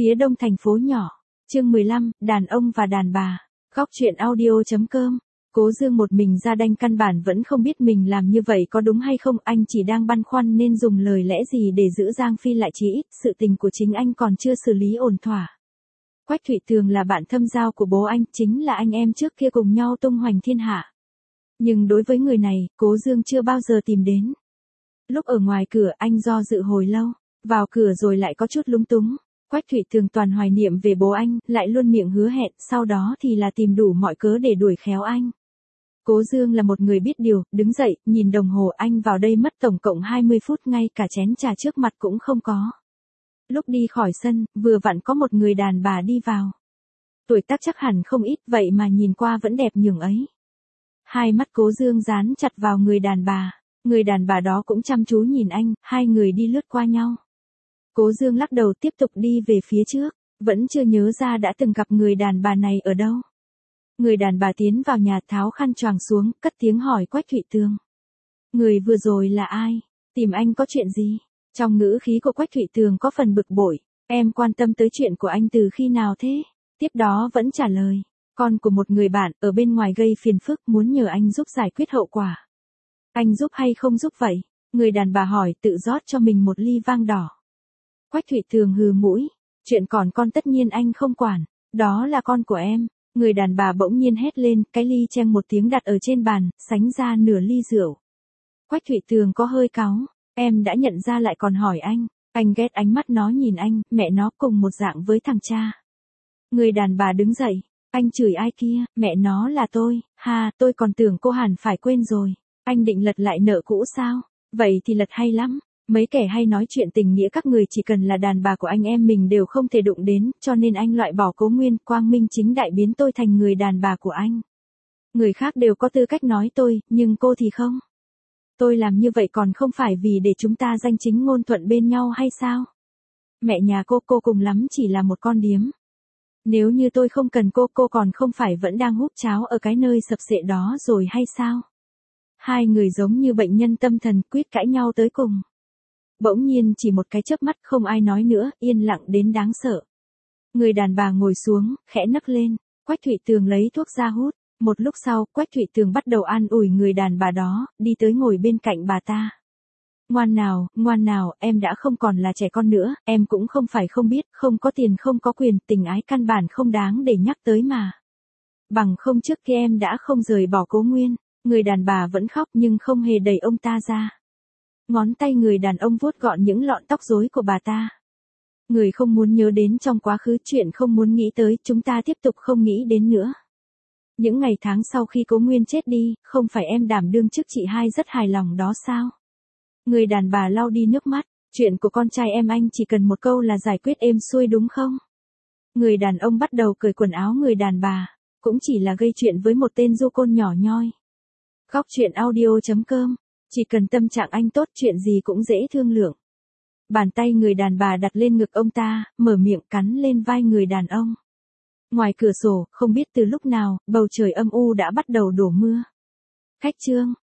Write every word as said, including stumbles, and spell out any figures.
Phía đông thành phố nhỏ. Chương mười lăm, đàn ông và đàn bà. Góc truyện audio.com. Cố Dương một mình ra đanh căn bản vẫn không biết mình làm như vậy có đúng hay không, anh chỉ đang băn khoăn nên dùng lời lẽ gì để giữ Giang Phi lại, chí ít sự tình của chính anh còn chưa xử lý ổn thỏa. Quách Thụy Tường là bạn thâm giao của bố anh, chính là anh em trước kia cùng nhau tung hoành thiên hạ. Nhưng đối với người này, Cố Dương chưa bao giờ tìm đến. Lúc ở ngoài cửa anh do dự hồi lâu, vào cửa rồi lại có chút lúng túng. Quách Thụy Tường toàn hoài niệm về bố anh, lại luôn miệng hứa hẹn, sau đó thì là tìm đủ mọi cớ để đuổi khéo anh. Cố Dương là một người biết điều, đứng dậy, nhìn đồng hồ, anh vào đây mất tổng cộng hai mươi phút, ngay cả chén trà trước mặt cũng không có. Lúc đi khỏi sân, vừa vặn có một người đàn bà đi vào. Tuổi tác chắc hẳn không ít, vậy mà nhìn qua vẫn đẹp nhường ấy. Hai mắt Cố Dương dán chặt vào người đàn bà, người đàn bà đó cũng chăm chú nhìn anh, hai người đi lướt qua nhau. Cố Dương lắc đầu tiếp tục đi về phía trước, vẫn chưa nhớ ra đã từng gặp người đàn bà này ở đâu. Người đàn bà tiến vào nhà, tháo khăn choàng xuống, cất tiếng hỏi Quách Thụy Tường. Người vừa rồi là ai? Tìm anh có chuyện gì? Trong ngữ khí của Quách Thụy Tường có phần bực bội. Em quan tâm tới chuyện của anh từ khi nào thế? Tiếp đó vẫn trả lời. Con của một người bạn ở bên ngoài gây phiền phức, muốn nhờ anh giúp giải quyết hậu quả. Anh giúp hay không giúp vậy? Người đàn bà hỏi, tự rót cho mình một ly vang đỏ. Quách Thụy Tường hừ mũi. Chuyện còn con tất nhiên anh không quản. Đó là con của em. Người đàn bà bỗng nhiên hét lên, cái ly cheng một tiếng đặt ở trên bàn, sánh ra nửa ly rượu. Quách Thụy Tường có hơi cáu. Em đã nhận ra lại còn hỏi anh. Anh ghét ánh mắt nó nhìn anh, mẹ nó cùng một dạng với thằng cha. Người đàn bà đứng dậy. Anh chửi ai kia? Mẹ nó là tôi. Ha, tôi còn tưởng cô hẳn phải quên rồi. Anh định lật lại nợ cũ sao? Vậy thì lật hay lắm. Mấy kẻ hay nói chuyện tình nghĩa các người chỉ cần là đàn bà của anh em mình đều không thể đụng đến, cho nên anh loại bỏ Cố Nguyên, quang minh chính đại biến tôi thành người đàn bà của anh. Người khác đều có tư cách nói tôi, nhưng cô thì không. Tôi làm như vậy còn không phải vì để chúng ta danh chính ngôn thuận bên nhau hay sao? Mẹ nhà cô, cô cùng lắm chỉ là một con điếm. Nếu như tôi không cần cô, cô còn không phải vẫn đang hút cháo ở cái nơi sập sệ đó rồi hay sao? Hai người giống như bệnh nhân tâm thần, quyết cãi nhau tới cùng. Bỗng nhiên chỉ một cái chớp mắt không ai nói nữa, yên lặng đến đáng sợ. Người đàn bà ngồi xuống, khẽ nấc lên. Quách Thụy Tường lấy thuốc ra hút. Một lúc sau, Quách Thụy Tường bắt đầu an ủi người đàn bà đó, đi tới ngồi bên cạnh bà ta. Ngoan nào, ngoan nào, em đã không còn là trẻ con nữa, em cũng không phải không biết, không có tiền không có quyền, tình ái căn bản không đáng để nhắc tới mà. Bằng không trước kia em đã không rời bỏ Cố Nguyên. Người đàn bà vẫn khóc nhưng không hề đẩy ông ta ra. Ngón tay người đàn ông vuốt gọn những lọn tóc rối của bà ta. Người không muốn nhớ đến trong quá khứ, chuyện không muốn nghĩ tới, chúng ta tiếp tục không nghĩ đến nữa. Những ngày tháng sau khi Cố Nguyên chết đi, không phải em đảm đương chức chị hai rất hài lòng đó sao? Người đàn bà lau đi nước mắt, chuyện của con trai em anh chỉ cần một câu là giải quyết êm xuôi đúng không? Người đàn ông bắt đầu cởi quần áo người đàn bà, cũng chỉ là gây chuyện với một tên du côn nhỏ nhoi. Góc truyện audio.com. Chỉ cần tâm trạng anh tốt, chuyện gì cũng dễ thương lượng. Bàn tay người đàn bà đặt lên ngực ông ta, mở miệng cắn lên vai người đàn ông. Ngoài cửa sổ, không biết từ lúc nào, bầu trời âm u đã bắt đầu đổ mưa. Khách trương,